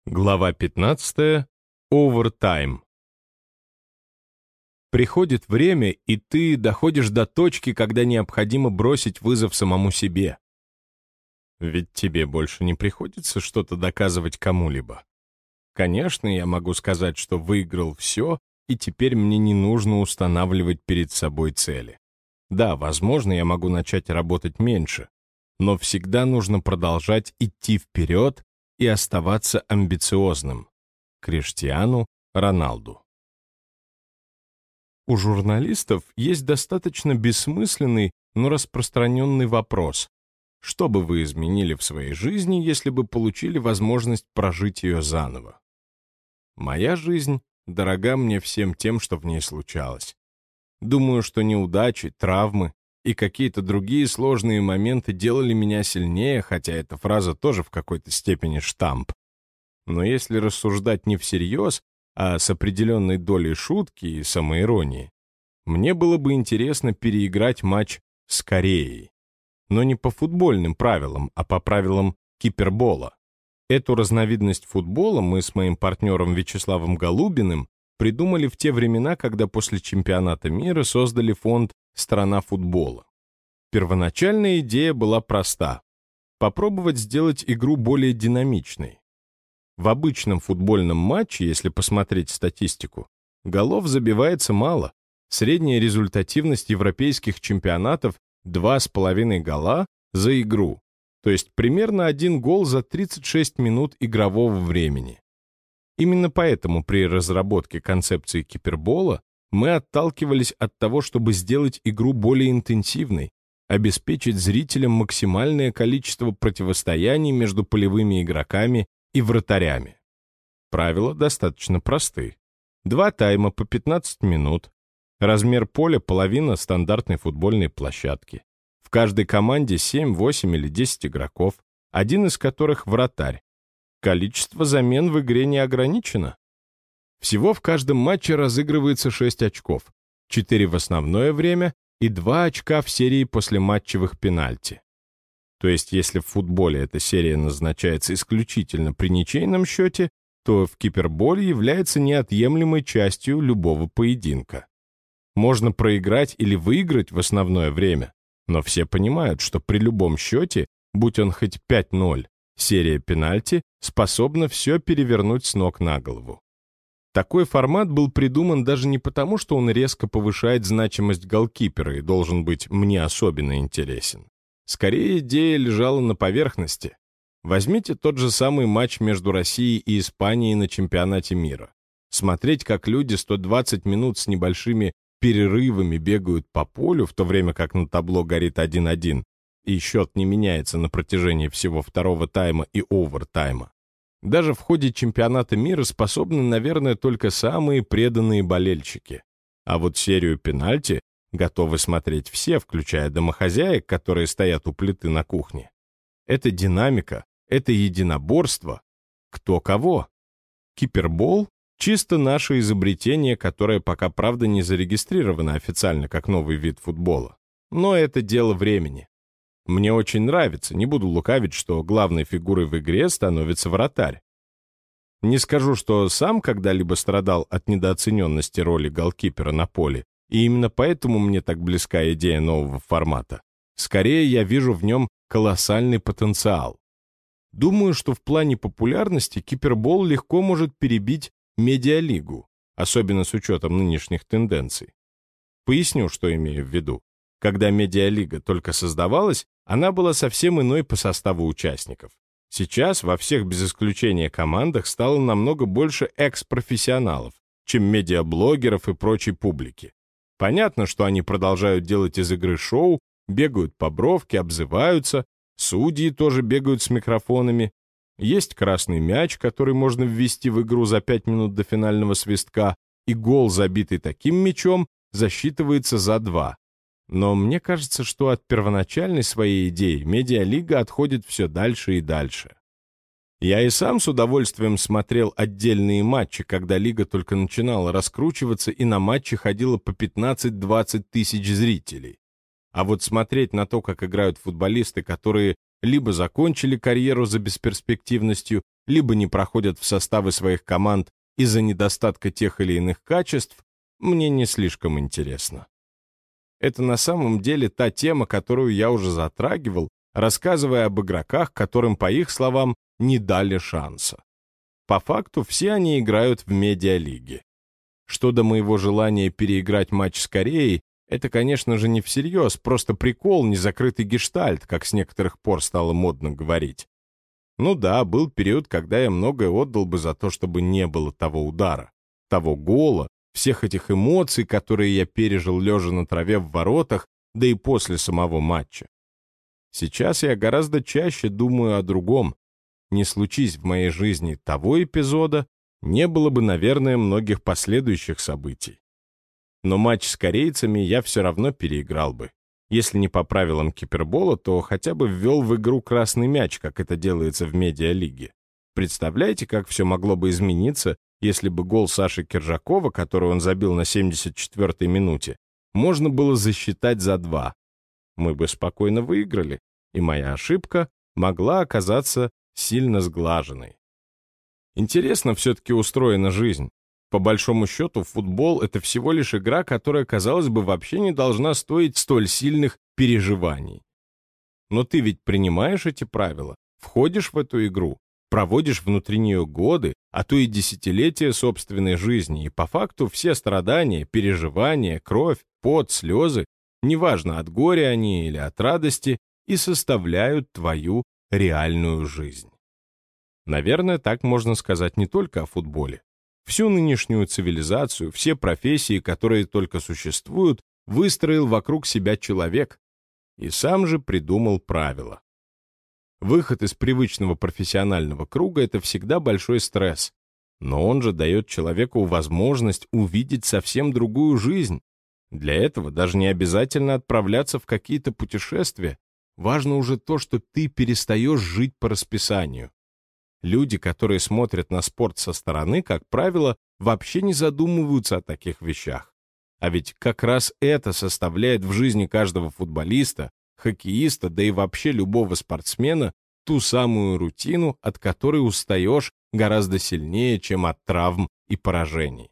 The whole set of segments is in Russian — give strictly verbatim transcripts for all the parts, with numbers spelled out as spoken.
Глава пятнадцатая. Овертайм. Приходит время, и ты доходишь до точки, когда необходимо бросить вызов самому себе. Ведь тебе больше не приходится что-то доказывать кому-либо. Конечно, я могу сказать, что выиграл все, и теперь мне не нужно устанавливать перед собой цели. Да, возможно, я могу начать работать меньше, но всегда нужно продолжать идти вперед и оставаться амбициозным. Криштиану Роналду. У журналистов есть достаточно бессмысленный, но распространенный вопрос. Что бы вы изменили в своей жизни, если бы получили возможность прожить ее заново? Моя жизнь дорога мне всем тем, что в ней случалось. Думаю, что неудачи, травмы и какие-то другие сложные моменты делали меня сильнее, хотя эта фраза тоже в какой-то степени штамп. Но если рассуждать не всерьез, а с определенной долей шутки и самоиронии, мне было бы интересно переиграть матч с Кореей. Но не по футбольным правилам, а по правилам кипербола. Эту разновидность футбола мы с моим партнером Вячеславом Голубиным придумали в те времена, когда после чемпионата мира создали фонд «Страна футбола». Первоначальная идея была проста — попробовать сделать игру более динамичной. В обычном футбольном матче, если посмотреть статистику, голов забивается мало. Средняя результативность европейских чемпионатов — два с половиной гола за игру, то есть примерно один гол за тридцать шесть минут игрового времени. Именно поэтому при разработке концепции кипербола мы отталкивались от того, чтобы сделать игру более интенсивной, обеспечить зрителям максимальное количество противостояний между полевыми игроками и вратарями. Правила достаточно просты. Два тайма по пятнадцать минут, размер поля половина стандартной футбольной площадки. В каждой команде семь, восемь или десять игроков, один из которых вратарь. Количество замен в игре не ограничено. Всего в каждом матче разыгрывается шесть очков, четыре в основное время и два очка в серии послематчевых пенальти. То есть, если в футболе эта серия назначается исключительно при ничейном счете, то в киперболе является неотъемлемой частью любого поединка. Можно проиграть или выиграть в основное время, но все понимают, что при любом счете, будь он хоть пять ноль, серия пенальти способна все перевернуть с ног на голову. Такой формат был придуман даже не потому, что он резко повышает значимость голкипера и должен быть мне особенно интересен. Скорее, идея лежала на поверхности. Возьмите тот же самый матч между Россией и Испанией на чемпионате мира. Смотреть, как люди сто двадцать минут с небольшими перерывами бегают по полю, в то время как на табло горит один один, и счет не меняется на протяжении всего второго тайма и овертайма. Даже в ходе чемпионата мира способны, наверное, только самые преданные болельщики. А вот серию пенальти готовы смотреть все, включая домохозяек, которые стоят у плиты на кухне. Это динамика, это единоборство. Кто кого? Кипербол — чисто наше изобретение, которое пока, правда, не зарегистрировано официально как новый вид футбола. Но это дело времени. Мне очень нравится, не буду лукавить, что главной фигурой в игре становится вратарь. Не скажу, что сам когда-либо страдал от недооцененности роли голкипера на поле, и именно поэтому мне так близка идея нового формата. Скорее, я вижу в нем колоссальный потенциал. Думаю, что в плане популярности кипербол легко может перебить медиалигу, особенно с учетом нынешних тенденций. Поясню, что имею в виду. Когда медиалига только создавалась, она была совсем иной по составу участников. Сейчас во всех без исключения командах стало намного больше экс-профессионалов, чем медиаблогеров и прочей публики. Понятно, что они продолжают делать из игры шоу, бегают по бровке, обзываются, судьи тоже бегают с микрофонами. Есть красный мяч, который можно ввести в игру за пять минут до финального свистка, и гол, забитый таким мячом, засчитывается за два. Но мне кажется, что от первоначальной своей идеи медиалига отходит все дальше и дальше. Я и сам с удовольствием смотрел отдельные матчи, когда лига только начинала раскручиваться, и на матчи ходило по пятнадцать-двадцать тысяч зрителей. А вот смотреть на то, как играют футболисты, которые либо закончили карьеру за бесперспективностью, либо не проходят в составы своих команд из-за недостатка тех или иных качеств, мне не слишком интересно. Это на самом деле та тема, которую я уже затрагивал, рассказывая об игроках, которым, по их словам, не дали шанса. По факту, все они играют в медиалиге. Что до моего желания переиграть матч с Кореей, это, конечно же, не всерьез, просто прикол, незакрытый гештальт, как с некоторых пор стало модно говорить. Ну да, был период, когда я многое отдал бы за то, чтобы не было того удара, того гола, всех этих эмоций, которые я пережил лежа на траве в воротах, да и после самого матча. Сейчас я гораздо чаще думаю о другом. Не случись в моей жизни того эпизода, не было бы, наверное, многих последующих событий. Но матч с корейцами я все равно переиграл бы. Если не по правилам кипербола, то хотя бы ввел в игру красный мяч, как это делается в медиалиге. Представляете, как все могло бы измениться, если бы гол Саши Киржакова, который он забил на семьдесят четвёртой минуте, можно было засчитать за два. Мы бы спокойно выиграли, и моя ошибка могла оказаться сильно сглаженной. Интересно все-таки устроена жизнь. По большому счету, футбол — это всего лишь игра, которая, казалось бы, вообще не должна стоить столь сильных переживаний. Но ты ведь принимаешь эти правила, входишь в эту игру, проводишь внутри нее годы, а то и десятилетия собственной жизни, и по факту все страдания, переживания, кровь, пот, слезы, неважно, от горя они или от радости, и составляют твою реальную жизнь. Наверное, так можно сказать не только о футболе. Всю нынешнюю цивилизацию, все профессии, которые только существуют, выстроил вокруг себя человек и сам же придумал правила. Выход из привычного профессионального круга — это всегда большой стресс, но он же дает человеку возможность увидеть совсем другую жизнь. Для этого даже не обязательно отправляться в какие-то путешествия. Важно уже то, что ты перестаешь жить по расписанию. Люди, которые смотрят на спорт со стороны, как правило, вообще не задумываются о таких вещах. А ведь как раз это составляет в жизни каждого футболиста, хоккеиста, да и вообще любого спортсмена ту самую рутину, от которой устаешь гораздо сильнее, чем от травм и поражений.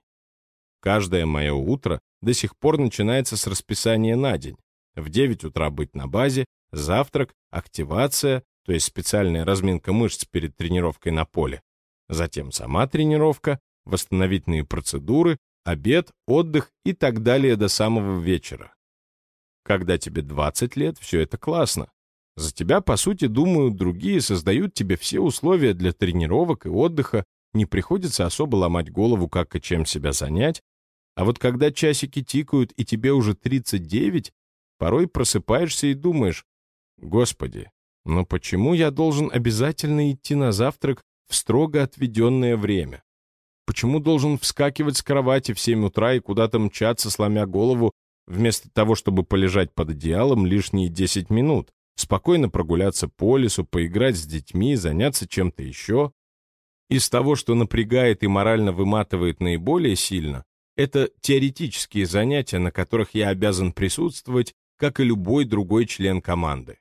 Каждое мое утро до сих пор начинается с расписания на день. В девять утра быть на базе, завтрак, активация, то есть специальная разминка мышц перед тренировкой на поле. Затем сама тренировка, восстановительные процедуры, обед, отдых и так далее до самого вечера. Когда тебе двадцать лет, все это классно. За тебя, по сути, думают другие, создают тебе все условия для тренировок и отдыха, не приходится особо ломать голову, как и чем себя занять. А вот когда часики тикают и тебе уже тридцать девять, порой просыпаешься и думаешь: «Господи, но почему я должен обязательно идти на завтрак в строго отведенное время? Почему должен вскакивать с кровати в семь утра и куда-то мчаться, сломя голову, вместо того, чтобы полежать под одеялом лишние десять минут, спокойно прогуляться по лесу, поиграть с детьми, заняться чем-то еще?» Из того, что напрягает и морально выматывает наиболее сильно, это теоретические занятия, на которых я обязан присутствовать, как и любой другой член команды.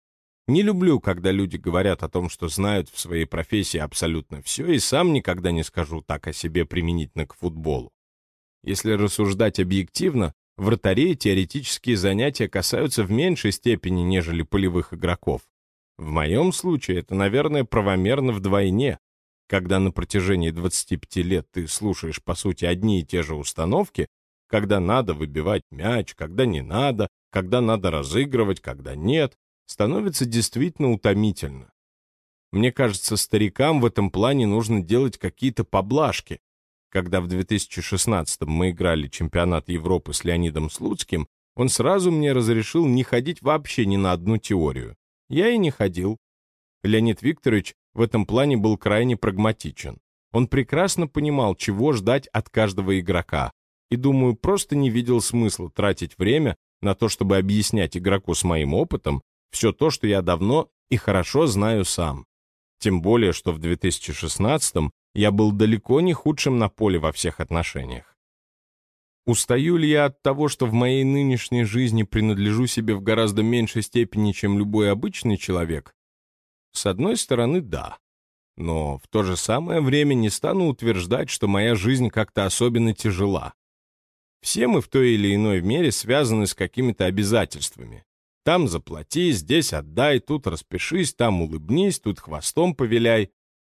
Не люблю, когда люди говорят о том, что знают в своей профессии абсолютно все, и сам никогда не скажу так о себе применительно к футболу. Если рассуждать объективно, вратарей теоретические занятия касаются в меньшей степени, нежели полевых игроков. В моем случае это, наверное, правомерно вдвойне. Когда на протяжении двадцати пяти лет ты слушаешь, по сути, одни и те же установки, когда надо выбивать мяч, когда не надо, когда надо разыгрывать, когда нет, становится действительно утомительно. Мне кажется, старикам в этом плане нужно делать какие-то поблажки. Когда в две тысячи шестнадцатом мы играли чемпионат Европы с Леонидом Слуцким, он сразу мне разрешил не ходить вообще ни на одну теорию. Я и не ходил. Леонид Викторович в этом плане был крайне прагматичен. Он прекрасно понимал, чего ждать от каждого игрока, и, думаю, просто не видел смысла тратить время на то, чтобы объяснять игроку с моим опытом все то, что я давно и хорошо знаю сам. Тем более, что в две тысячи шестнадцатом я был далеко не худшим на поле во всех отношениях. Устаю ли я от того, что в моей нынешней жизни принадлежу себе в гораздо меньшей степени, чем любой обычный человек? С одной стороны, да. Но в то же самое время не стану утверждать, что моя жизнь как-то особенно тяжела. Все мы в той или иной мере связаны с какими-то обязательствами. Там заплати, здесь отдай, тут распишись, там улыбнись, тут хвостом повиляй.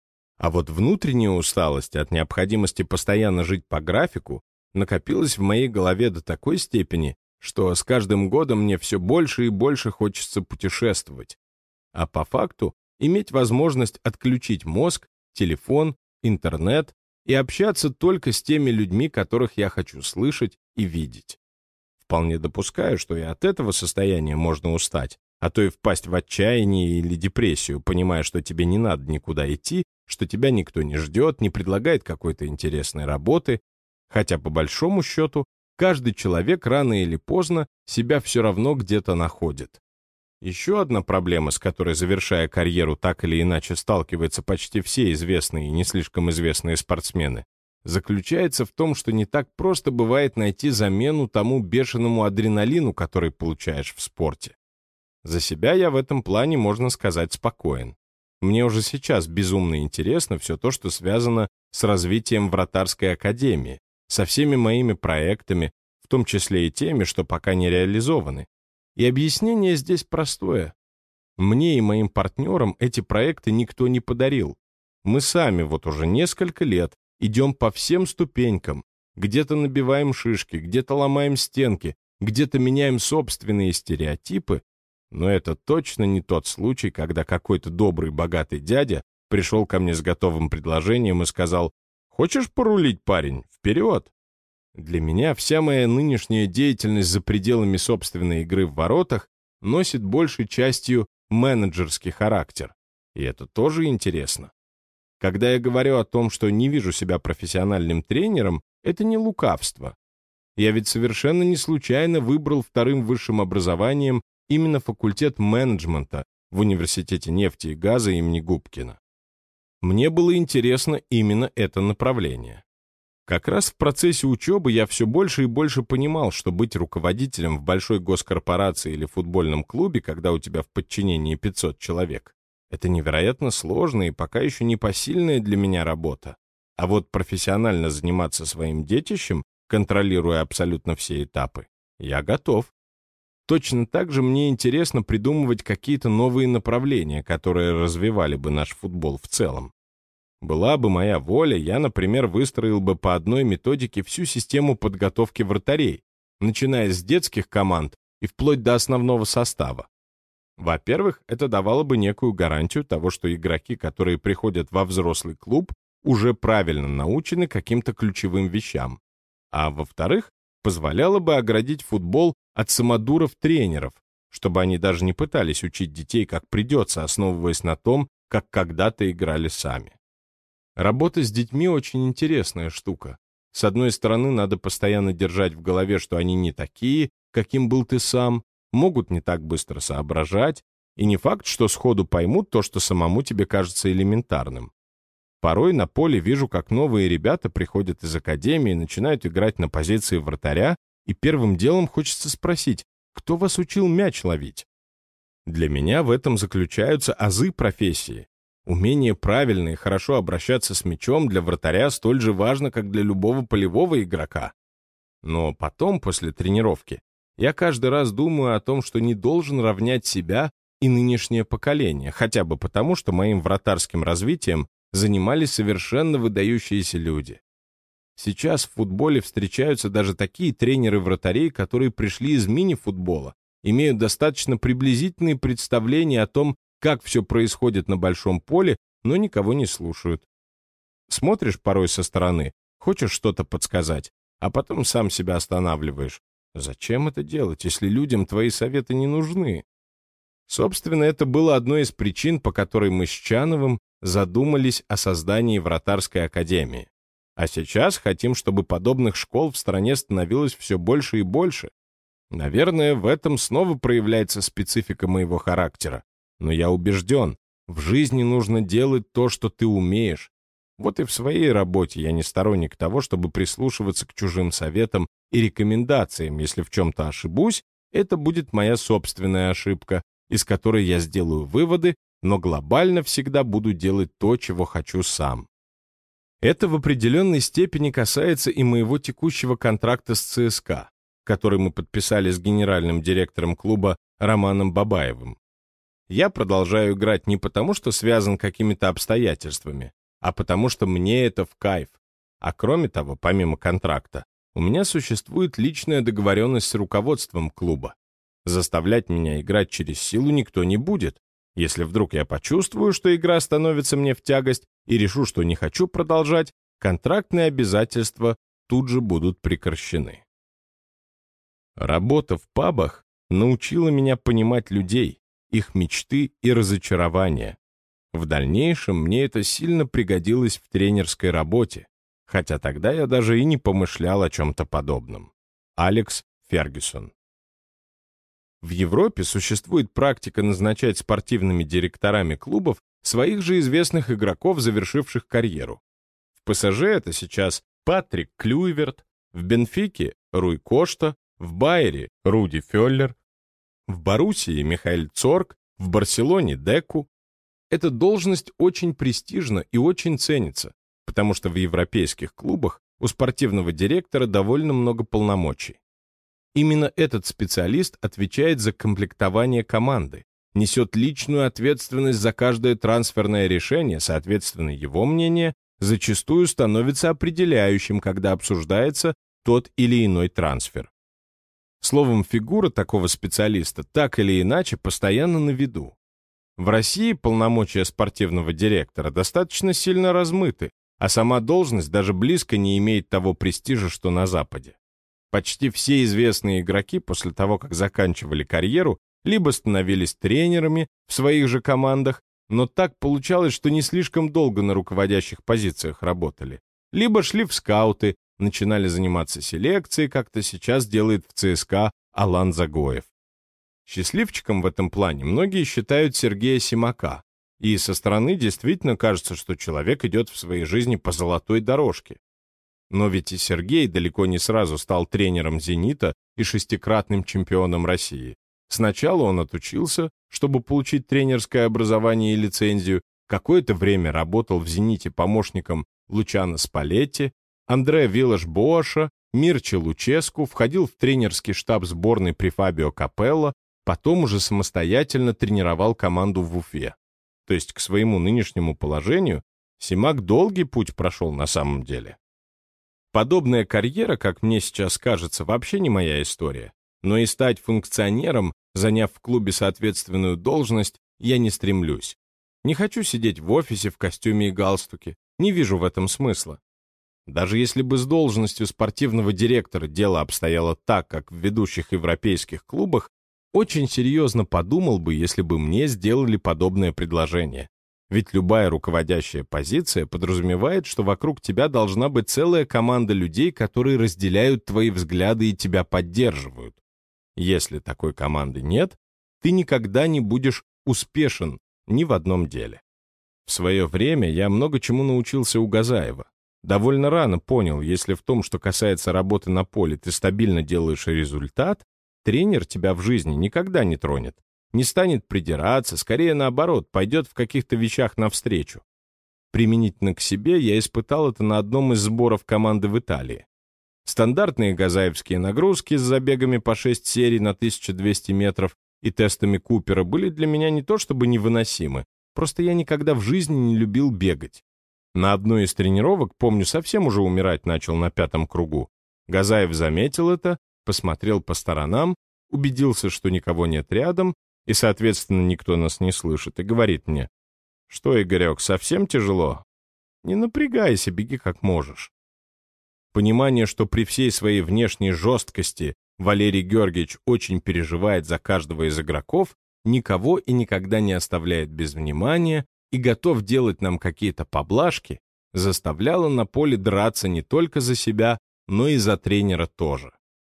А вот внутренняя усталость от необходимости постоянно жить по графику накопилась в моей голове до такой степени, что с каждым годом мне все больше и больше хочется путешествовать. А по факту иметь возможность отключить мозг, телефон, интернет и общаться только с теми людьми, которых я хочу слышать и видеть. Вполне допускаю, что и от этого состояния можно устать, а то и впасть в отчаяние или депрессию, понимая, что тебе не надо никуда идти, что тебя никто не ждет, не предлагает какой-то интересной работы, хотя, по большому счету, каждый человек рано или поздно себя все равно где-то находит. Еще одна проблема, с которой, завершая карьеру, так или иначе сталкиваются почти все известные и не слишком известные спортсмены, заключается в том, что не так просто бывает найти замену тому бешеному адреналину, который получаешь в спорте. За себя я в этом плане, можно сказать, спокоен. Мне уже сейчас безумно интересно все то, что связано с развитием вратарской академии, со всеми моими проектами, в том числе и теми, что пока не реализованы. И объяснение здесь простое. Мне и моим партнерам эти проекты никто не подарил. Мы сами вот уже несколько лет идем по всем ступенькам, где-то набиваем шишки, где-то ломаем стенки, где-то меняем собственные стереотипы, но это точно не тот случай, когда какой-то добрый, богатый дядя пришел ко мне с готовым предложением и сказал: «Хочешь порулить, парень? Вперед!» Для меня вся моя нынешняя деятельность за пределами собственной игры в воротах носит большей частью менеджерский характер. И это тоже интересно. Когда я говорю о том, что не вижу себя профессиональным тренером, это не лукавство. Я ведь совершенно не случайно выбрал вторым высшим образованием именно факультет менеджмента в Университете нефти и газа имени Губкина. Мне было интересно именно это направление. Как раз в процессе учебы я все больше и больше понимал, что быть руководителем в большой госкорпорации или футбольном клубе, когда у тебя в подчинении пятьсот человек, это невероятно сложная и пока еще непосильная для меня работа. А вот профессионально заниматься своим детищем, контролируя абсолютно все этапы, я готов. Точно так же мне интересно придумывать какие-то новые направления, которые развивали бы наш футбол в целом. Была бы моя воля, я, например, выстроил бы по одной методике всю систему подготовки вратарей, начиная с детских команд и вплоть до основного состава. Во-первых, это давало бы некую гарантию того, что игроки, которые приходят во взрослый клуб, уже правильно научены каким-то ключевым вещам. А во-вторых, позволяло бы оградить футбол от самодуров-тренеров, чтобы они даже не пытались учить детей как придется, основываясь на том, как когда-то играли сами. Работа с детьми очень интересная штука. С одной стороны, надо постоянно держать в голове, что они не такие, каким был ты сам, могут не так быстро соображать, и не факт, что сходу поймут то, что самому тебе кажется элементарным. Порой на поле вижу, как новые ребята приходят из академии, начинают играть на позиции вратаря, и первым делом хочется спросить, кто вас учил мяч ловить? Для меня в этом заключаются азы профессии. Умение правильно и хорошо обращаться с мячом для вратаря столь же важно, как для любого полевого игрока. Но потом, после тренировки, я каждый раз думаю о том, что не должен равнять себя и нынешнее поколение, хотя бы потому, что моим вратарским развитием занимались совершенно выдающиеся люди. Сейчас в футболе встречаются даже такие тренеры вратарей, которые пришли из мини-футбола, имеют достаточно приблизительные представления о том, как все происходит на большом поле, но никого не слушают. Смотришь порой со стороны, хочешь что-то подсказать, а потом сам себя останавливаешь. Зачем это делать, если людям твои советы не нужны? Собственно, это было одной из причин, по которой мы с Чановым задумались о создании вратарской академии. А сейчас хотим, чтобы подобных школ в стране становилось все больше и больше. Наверное, в этом снова проявляется специфика моего характера. Но я убежден, в жизни нужно делать то, что ты умеешь. Вот и в своей работе я не сторонник того, чтобы прислушиваться к чужим советам и рекомендациям. Если в чем-то ошибусь, это будет моя собственная ошибка, из которой я сделаю выводы но глобально всегда буду делать то, чего хочу сам. Это в определенной степени касается и моего текущего контракта с ЦСКА, который мы подписали с генеральным директором клуба Романом Бабаевым. Я продолжаю играть не потому, что связан какими-то обстоятельствами, а потому что мне это в кайф. А кроме того, помимо контракта, у меня существует личная договоренность с руководством клуба. Заставлять меня играть через силу никто не будет. Если вдруг я почувствую, что игра становится мне в тягость и решу, что не хочу продолжать, контрактные обязательства тут же будут прекращены. Работа в пабах научила меня понимать людей, их мечты и разочарования. В дальнейшем мне это сильно пригодилось в тренерской работе, хотя тогда я даже и не помышлял о чем-то подобном. Алекс Фергюсон. В Европе существует практика назначать спортивными директорами клубов своих же известных игроков, завершивших карьеру. В ПСЖ это сейчас Патрик Клюйверт, в Бенфике — Руй Кошта, в Байере — Руди Фёллер, в Боруссии — Михаэль Цорг, в Барселоне — Деку. Эта должность очень престижна и очень ценится, потому что в европейских клубах у спортивного директора довольно много полномочий. Именно этот специалист отвечает за комплектование команды, несет личную ответственность за каждое трансферное решение, соответственно, его мнение зачастую становится определяющим, когда обсуждается тот или иной трансфер. Словом, фигура такого специалиста так или иначе постоянно на виду. В России полномочия спортивного директора достаточно сильно размыты, а сама должность даже близко не имеет того престижа, что на Западе. Почти все известные игроки после того, как заканчивали карьеру, либо становились тренерами в своих же командах, но так получалось, что не слишком долго на руководящих позициях работали, либо шли в скауты, начинали заниматься селекцией, как-то сейчас делает в ЦСКА Алан Загоев. Счастливчиком в этом плане многие считают Сергея Симака, и со стороны действительно кажется, что человек идет в своей жизни по золотой дорожке. Но ведь и Сергей далеко не сразу стал тренером «Зенита» и шестикратным чемпионом России. Сначала он отучился, чтобы получить тренерское образование и лицензию, какое-то время работал в «Зените» помощником Лучано Спалетти, Андре Виллаш-Боаша, Мирча Луческу, входил в тренерский штаб сборной при Фабио Капелло, потом уже самостоятельно тренировал команду в Уфе. То есть к своему нынешнему положению Симак долгий путь прошел на самом деле. Подобная карьера, как мне сейчас кажется, вообще не моя история. Но и стать функционером, заняв в клубе соответственную должность, я не стремлюсь. Не хочу сидеть в офисе в костюме и галстуке. Не вижу в этом смысла. Даже если бы с должностью спортивного директора дело обстояло так, как в ведущих европейских клубах, очень серьезно подумал бы, если бы мне сделали подобное предложение. Ведь любая руководящая позиция подразумевает, что вокруг тебя должна быть целая команда людей, которые разделяют твои взгляды и тебя поддерживают. Если такой команды нет, ты никогда не будешь успешен ни в одном деле. В свое время я много чему научился у Газаева. Довольно рано понял, если в том, что касается работы на поле, ты стабильно делаешь результат, тренер тебя в жизни никогда не тронет. Не станет придираться, скорее наоборот, пойдет в каких-то вещах навстречу. Применительно к себе я испытал это на одном из сборов команды в Италии. Стандартные газаевские нагрузки с забегами по шесть серий на тысячу двести метров и тестами Купера были для меня не то чтобы невыносимы, просто я никогда в жизни не любил бегать. На одной из тренировок, помню, совсем уже умирать начал на пятом кругу. Газаев заметил это, посмотрел по сторонам, убедился, что никого нет рядом, и, соответственно, никто нас не слышит, и говорит мне: «Что, Игорек, совсем тяжело? Не напрягайся, беги как можешь». Понимание, что при всей своей внешней жесткости Валерий Георгиевич очень переживает за каждого из игроков, никого и никогда не оставляет без внимания и готов делать нам какие-то поблажки, заставляло на поле драться не только за себя, но и за тренера тоже.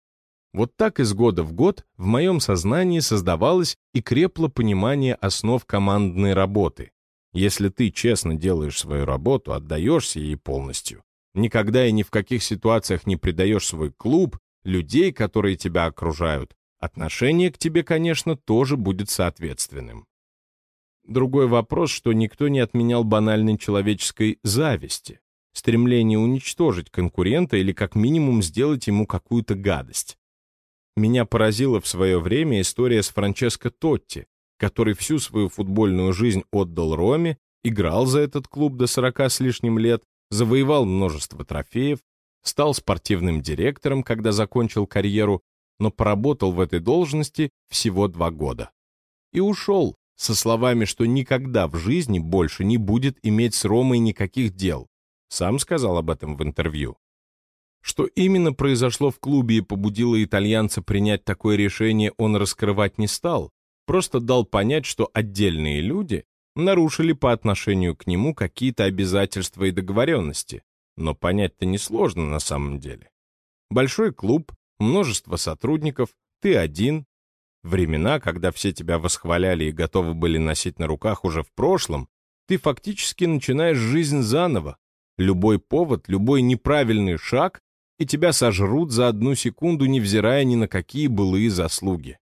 Вот так из года в год в моем сознании создавалось и крепло понимание основ командной работы. Если ты честно делаешь свою работу, отдаешься ей полностью, никогда и ни в каких ситуациях не предаешь свой клуб, людей, которые тебя окружают, отношение к тебе, конечно, тоже будет соответственным. Другой вопрос, что никто не отменял банальной человеческой зависти, стремление уничтожить конкурента или как минимум сделать ему какую-то гадость. Меня поразила в свое время история с Франческо Тотти, который всю свою футбольную жизнь отдал Роме, играл за этот клуб до сорока с лишним лет, завоевал множество трофеев, стал спортивным директором, когда закончил карьеру, но поработал в этой должности всего два года. И ушел со словами, что никогда в жизни больше не будет иметь с Ромой никаких дел. Сам сказал об этом в интервью. Что именно произошло в клубе и побудило итальянца принять такое решение, он раскрывать не стал, просто дал понять, что отдельные люди нарушили по отношению к нему какие-то обязательства и договоренности. Но понять-то несложно на самом деле. Большой клуб, множество сотрудников, ты один. Времена, когда все тебя восхваляли и готовы были носить на руках уже в прошлом, ты фактически начинаешь жизнь заново. Любой повод, любой неправильный шаг, и тебя сожрут за одну секунду, невзирая ни на какие былые заслуги.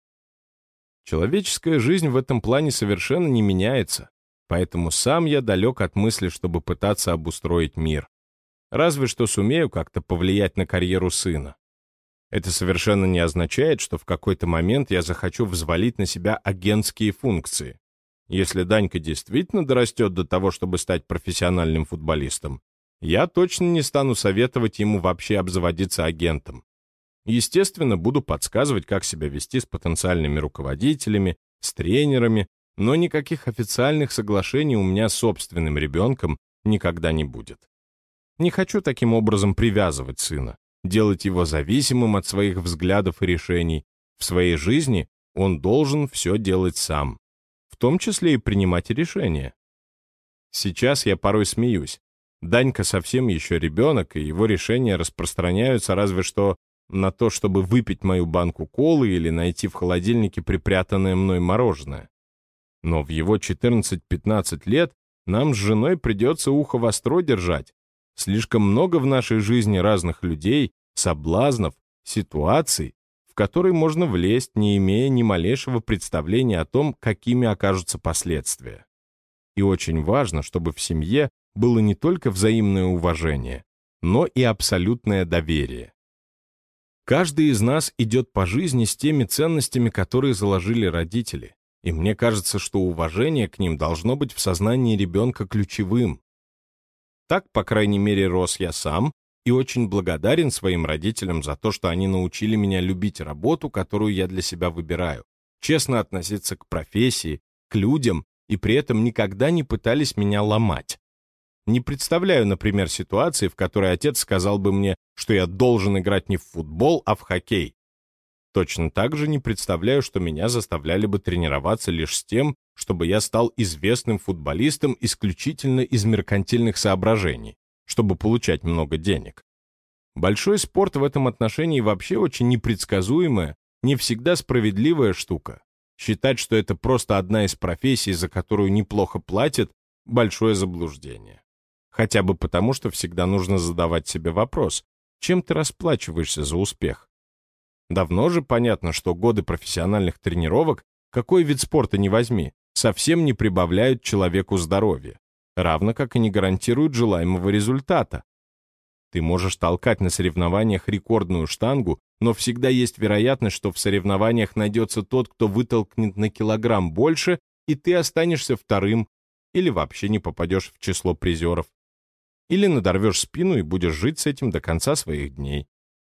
Человеческая жизнь в этом плане совершенно не меняется, поэтому сам я далек от мысли, чтобы пытаться обустроить мир. Разве что сумею как-то повлиять на карьеру сына. Это совершенно не означает, что в какой-то момент я захочу взвалить на себя агентские функции. Если Данька действительно дорастет до того, чтобы стать профессиональным футболистом, я точно не стану советовать ему вообще обзаводиться агентом. Естественно, буду подсказывать, как себя вести с потенциальными руководителями, с тренерами, но никаких официальных соглашений у меня с собственным ребенком никогда не будет. Не хочу таким образом привязывать сына, делать его зависимым от своих взглядов и решений. В своей жизни он должен все делать сам, в том числе и принимать решения. Сейчас я порой смеюсь. Данька совсем еще ребенок, и его решения распространяются разве что на то, чтобы выпить мою банку колы или найти в холодильнике припрятанное мной мороженое. Но в его четырнадцать-пятнадцать лет нам с женой придется ухо востро держать. Слишком много в нашей жизни разных людей, соблазнов, ситуаций, в которые можно влезть, не имея ни малейшего представления о том, какими окажутся последствия. И очень важно, чтобы в семье было не только взаимное уважение, но и абсолютное доверие. Каждый из нас идет по жизни с теми ценностями, которые заложили родители, и мне кажется, что уважение к ним должно быть в сознании ребенка ключевым. Так, по крайней мере, рос я сам, и очень благодарен своим родителям за то, что они научили меня любить работу, которую я для себя выбираю, честно относиться к профессии, к людям, и при этом никогда не пытались меня ломать. Не представляю, например, ситуации, в которой отец сказал бы мне, что я должен играть не в футбол, а в хоккей. Точно так же не представляю, что меня заставляли бы тренироваться лишь с тем, чтобы я стал известным футболистом исключительно из меркантильных соображений, чтобы получать много денег. Большой спорт в этом отношении вообще очень непредсказуемая, не всегда справедливая штука. Считать, что это просто одна из профессий, за которую неплохо платят, большое заблуждение. Хотя бы потому, что всегда нужно задавать себе вопрос, чем ты расплачиваешься за успех. Давно же понятно, что годы профессиональных тренировок, какой вид спорта ни возьми, совсем не прибавляют человеку здоровья, равно как и не гарантируют желаемого результата. Ты можешь толкать на соревнованиях рекордную штангу, но всегда есть вероятность, что в соревнованиях найдется тот, кто вытолкнет на килограмм больше, и ты останешься вторым, или вообще не попадешь в число призеров. Или надорвешь спину и будешь жить с этим до конца своих дней.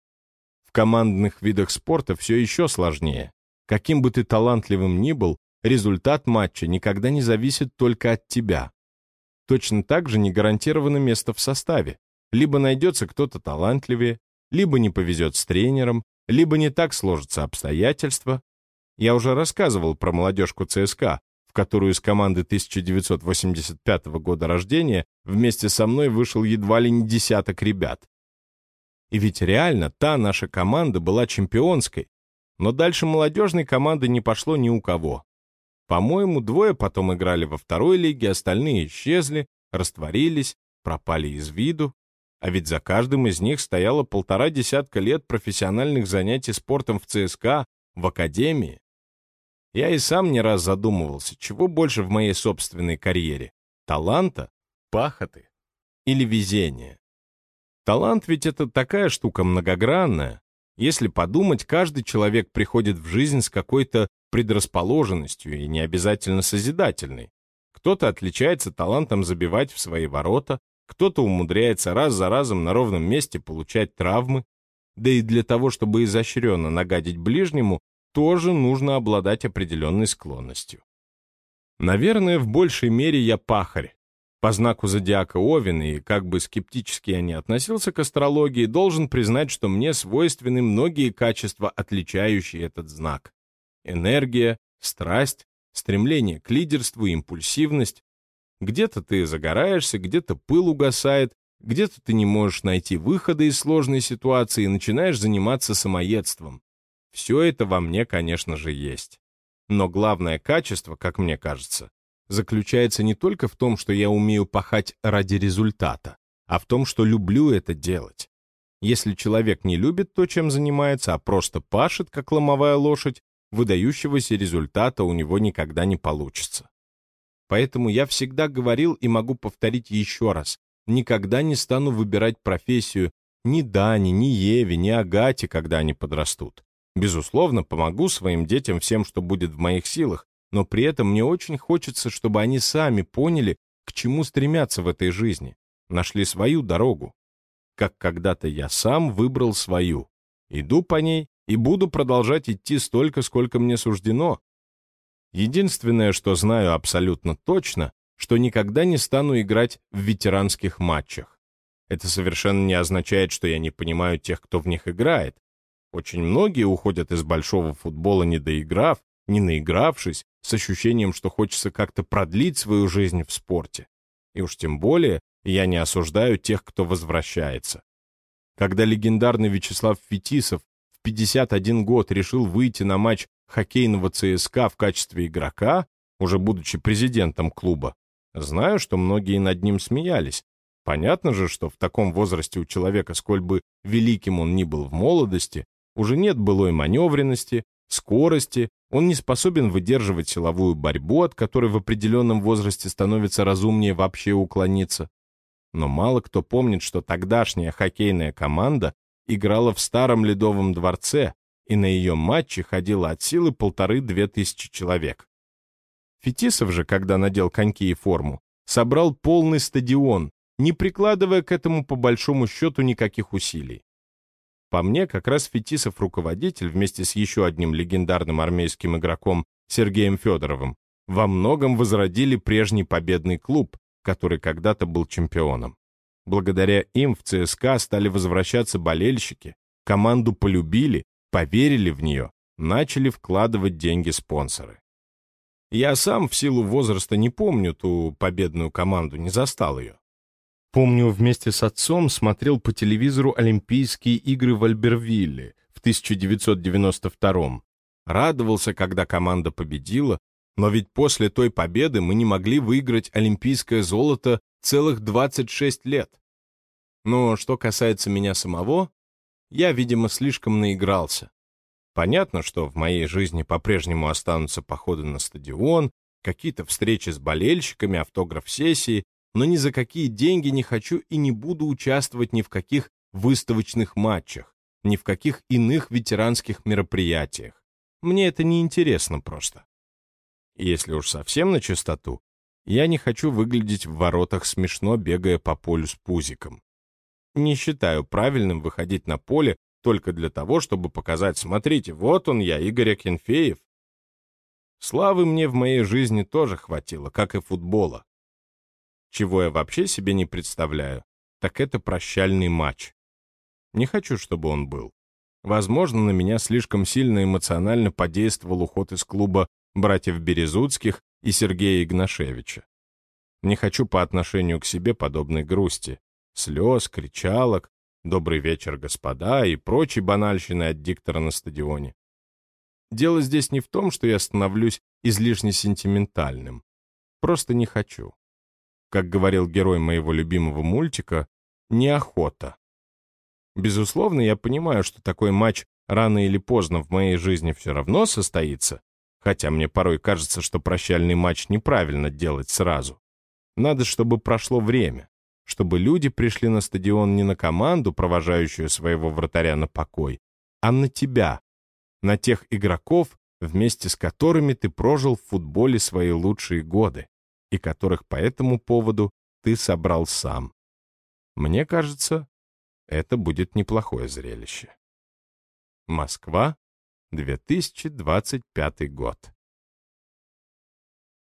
В командных видах спорта все еще сложнее. Каким бы ты талантливым ни был, результат матча никогда не зависит только от тебя. Точно так же не гарантировано место в составе. Либо найдется кто-то талантливее, либо не повезет с тренером, либо не так сложатся обстоятельства. Я уже рассказывал про молодежку ЦСКА, в которую из команды тысяча девятьсот восемьдесят пятого года рождения вместе со мной вышел едва ли не десяток ребят. И ведь реально та наша команда была чемпионской, но дальше молодежной команды не пошло ни у кого. По-моему, двое потом играли во второй лиге, остальные исчезли, растворились, пропали из виду. А ведь за каждым из них стояло полтора десятка лет профессиональных занятий спортом в ЦСКА, в академии. Я и сам не раз задумывался, чего больше в моей собственной карьере — таланта, пахоты или везения. Талант ведь это такая штука многогранная. Если подумать, каждый человек приходит в жизнь с какой-то предрасположенностью и не обязательно созидательной. Кто-то отличается талантом забивать в свои ворота, кто-то умудряется раз за разом на ровном месте получать травмы. Да и для того, чтобы изощренно нагадить ближнему, тоже нужно обладать определенной склонностью. Наверное, в большей мере я пахарь. По знаку зодиака Овен, и как бы скептически я ни относился к астрологии, должен признать, что мне свойственны многие качества, отличающие этот знак. Энергия, страсть, стремление к лидерству, импульсивность. Где-то ты загораешься, где-то пыл угасает, где-то ты не можешь найти выхода из сложной ситуации и начинаешь заниматься самоедством. Все это во мне, конечно же, есть. Но главное качество, как мне кажется, заключается не только в том, что я умею пахать ради результата, а в том, что люблю это делать. Если человек не любит то, чем занимается, а просто пашет, как ломовая лошадь, выдающегося результата у него никогда не получится. Поэтому я всегда говорил и могу повторить еще раз, никогда не стану выбирать профессию ни Дане, ни Еве, ни Агате, когда они подрастут. Безусловно, помогу своим детям всем, что будет в моих силах, но при этом мне очень хочется, чтобы они сами поняли, к чему стремятся в этой жизни, нашли свою дорогу. Как когда-то я сам выбрал свою. Иду по ней и буду продолжать идти столько, сколько мне суждено. Единственное, что знаю абсолютно точно, что никогда не стану играть в ветеранских матчах. Это совершенно не означает, что я не понимаю тех, кто в них играет. Очень многие уходят из большого футбола, не доиграв, не наигравшись, с ощущением, что хочется как-то продлить свою жизнь в спорте. И уж тем более я не осуждаю тех, кто возвращается. Когда легендарный Вячеслав Фетисов в пятьдесят один год решил выйти на матч хоккейного ЦСКА в качестве игрока, уже будучи президентом клуба, знаю, что многие над ним смеялись. Понятно же, что в таком возрасте у человека, сколь бы великим он ни был в молодости, уже нет былой маневренности, скорости, он не способен выдерживать силовую борьбу, от которой в определенном возрасте становится разумнее вообще уклониться. Но мало кто помнит, что тогдашняя хоккейная команда играла в старом Ледовом дворце, и на ее матчи ходило от силы полторы-две тысячи человек. Фетисов же, когда надел коньки и форму, собрал полный стадион, не прикладывая к этому по большому счету никаких усилий. По мне, как раз Фетисов руководитель вместе с еще одним легендарным армейским игроком Сергеем Федоровым во многом возродили прежний победный клуб, который когда-то был чемпионом. Благодаря им в ЦСКА стали возвращаться болельщики, команду полюбили, поверили в нее, начали вкладывать деньги спонсоры. Я сам в силу возраста не помню ту победную команду, не застал ее. Помню, вместе с отцом смотрел по телевизору Олимпийские игры в Альбервилле в тысяча девятьсот девяносто втором. Радовался, когда команда победила, но ведь после той победы мы не могли выиграть олимпийское золото целых двадцать шесть лет. Но что касается меня самого, я, видимо, слишком наигрался. Понятно, что в моей жизни по-прежнему останутся походы на стадион, какие-то встречи с болельщиками, автограф-сессии, но ни за какие деньги не хочу и не буду участвовать ни в каких выставочных матчах, ни в каких иных ветеранских мероприятиях. Мне это не интересно просто. Если уж совсем на чистоту, я не хочу выглядеть в воротах смешно, бегая по полю с пузиком. Не считаю правильным выходить на поле только для того, чтобы показать: смотрите, вот он я, Игорь Акинфеев. Славы мне в моей жизни тоже хватило, как и футбола. Чего я вообще себе не представляю, так это прощальный матч. Не хочу, чтобы он был. Возможно, на меня слишком сильно эмоционально подействовал уход из клуба братьев Березутских и Сергея Игнашевича. Не хочу по отношению к себе подобной грусти, слез, кричалок, «Добрый вечер, господа» и прочей банальщины от диктора на стадионе. Дело здесь не в том, что я становлюсь излишне сентиментальным. Просто не хочу. Как говорил герой моего любимого мультика, неохота. Безусловно, я понимаю, что такой матч рано или поздно в моей жизни все равно состоится, Хотя мне порой кажется, что прощальный матч неправильно делать сразу. Надо, чтобы прошло время, чтобы люди пришли на стадион не на команду, провожающую своего вратаря на покой, а на тебя, на тех игроков, вместе с которыми ты прожил в футболе свои лучшие годы и которых по этому поводу ты собрал сам. Мне кажется, это будет неплохое зрелище. Москва, две тысячи двадцать пятый год.